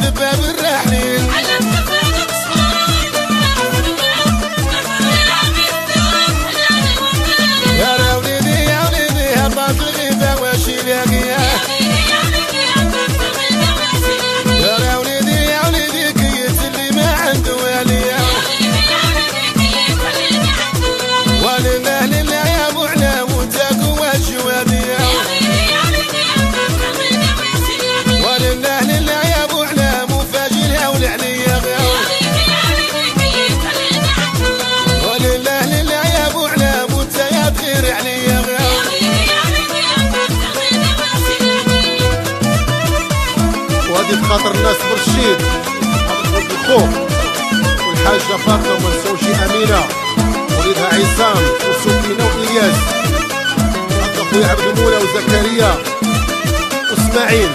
باب الرحلين. يا وليدي يا وليدي هبط الغيبة واشي لاقيها. يا وليدي يا وليدي كيت اللي ما عنده واليا. ولله لله يا ابو علام وتاكو الجوادية. ولله لله يا ابو علام وفاجلها والعليا. ولله لله يا ابو علام وانت يا تغير عليا. وهذه بخاطر الناس برشيد هذا الخوف والحاجة فاطمة وما نساوش أمينة وليدها عصام وسكينة وإلياس. هذا خويا عبد المولى وزكريا واسماعيل.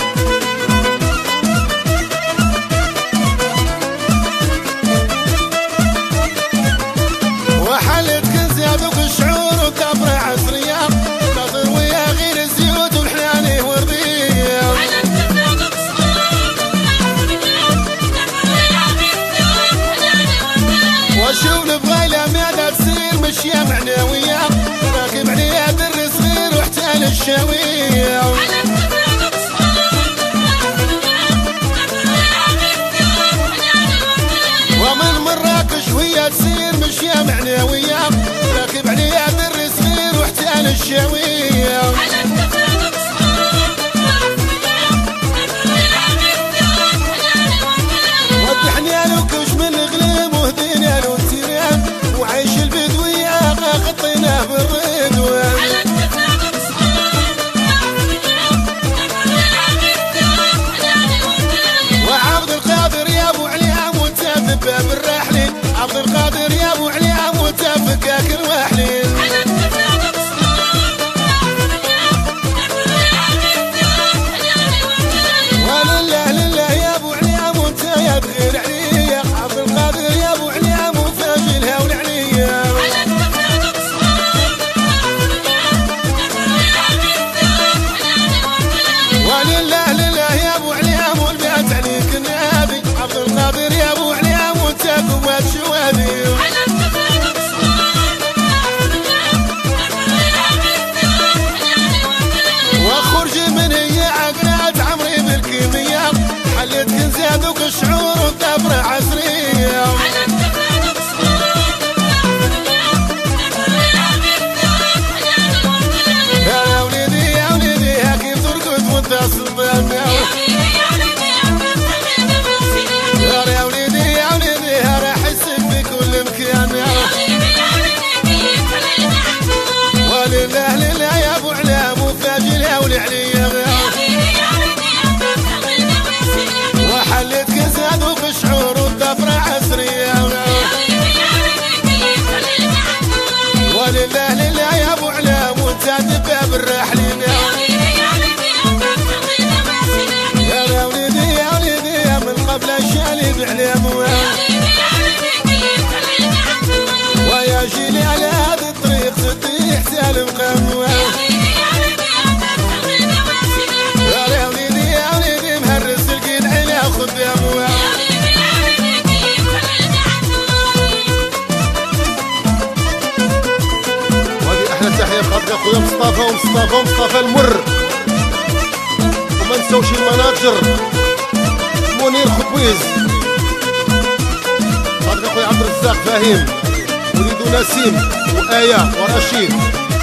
وحلت كنز يذوق الشعور وكبر عصرية. ناظر ويا غير الزيوت والحلالي والرية. وشوف البغيلة ماذا تصير مشية معنوية. راكب عليها در صغير واحتال الشاوية. ومن مراكش وهي تصير مشية معنوية. راكب عليها در صغير واحتال الشاوية. وضحنا له كش من الغلام وهدينا له التيران. وعيش البدوية خطيناه بالرضوان. وعبد القادر يا ابو عليام وانت بباب الراحلين. عبد القادر يا ابو عليام وانت فكاك الواحلين. ولله لله يا ابو عليام وانت يا تغير عليا. عبد القادر يا ابو عليام وفاجلها والعليا. ولله لله يا ابو عليام والبيت عليك النادي. عبد القادر يا ابو عليام وانت قوات شوادي. وخرج من هي عقلات عمري بالكيمياء. حلت كنز يذوق الشعور وطفرة عصرية. يا وليدي يا وليدي ها كيف ترقد وانت صدام. يا وليدي يا وليدي ها راح يسد بكل مكان. ولله لله يا ابو علام وفاجلها والعليا. وحلت كنز يذوق الشعور والطفرة عصرية. ولله لله يا ابو علام وانت باب الراحلين. يا وليدي يا وليدي يا من قبل الشالي بعلام. ويا جيلي على هذا الطريق صدي حسال مقام. يا وليدي يا وليدي مهرس القيد على خدام. وهذه أحلى تحية بخاطر خويا مصطفى المر. وما نساوش المناجر منير خطويز. خاطر خويا عبد الرزاق فهيم وليدو نسيم وآية ورشيد.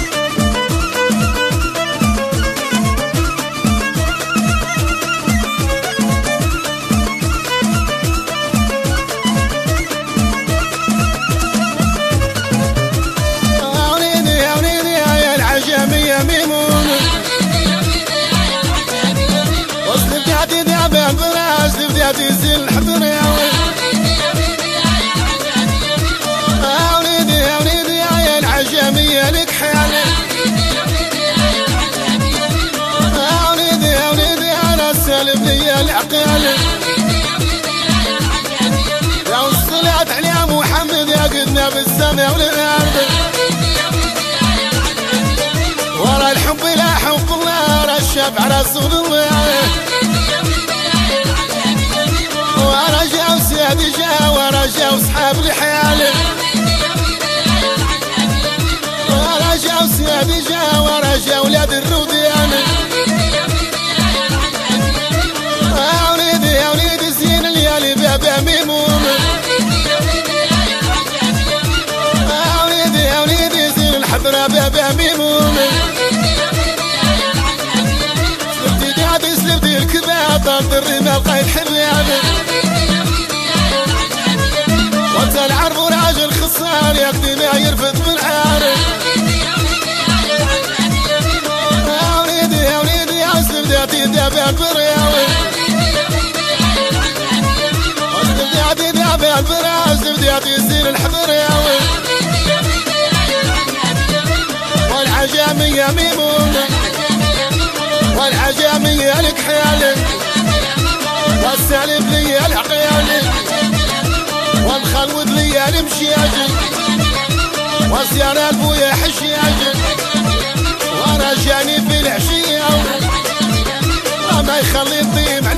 يا وليدي يا العجمية ميمون. وصل بتاعتي دابا براس بتاعتي زين الحضر. يا وليدي يا وليدي يا العجمية لك حال. يا وليدي انا السالب لي العقال. يا الصلاة على محمد يا قدنا بالسماء والارض. ورا الحب لا حب الله رشف على رسول الله. الرمال قيد حبيبي وانت العرب وراجل خصال يقضي ما يرفض بالعارف يا وليدي يا وليدي يا استبداتي دابع برياوي استبداتي دابع برياوي استبداتي زين الحبرياوي والعجامية ميمونة والعجامية لك حيالك والسالف لي العقيالك والخلود لي المشياجك وصيانة البويا حشياجك وانا جاني في العشية وما يخلي الطيب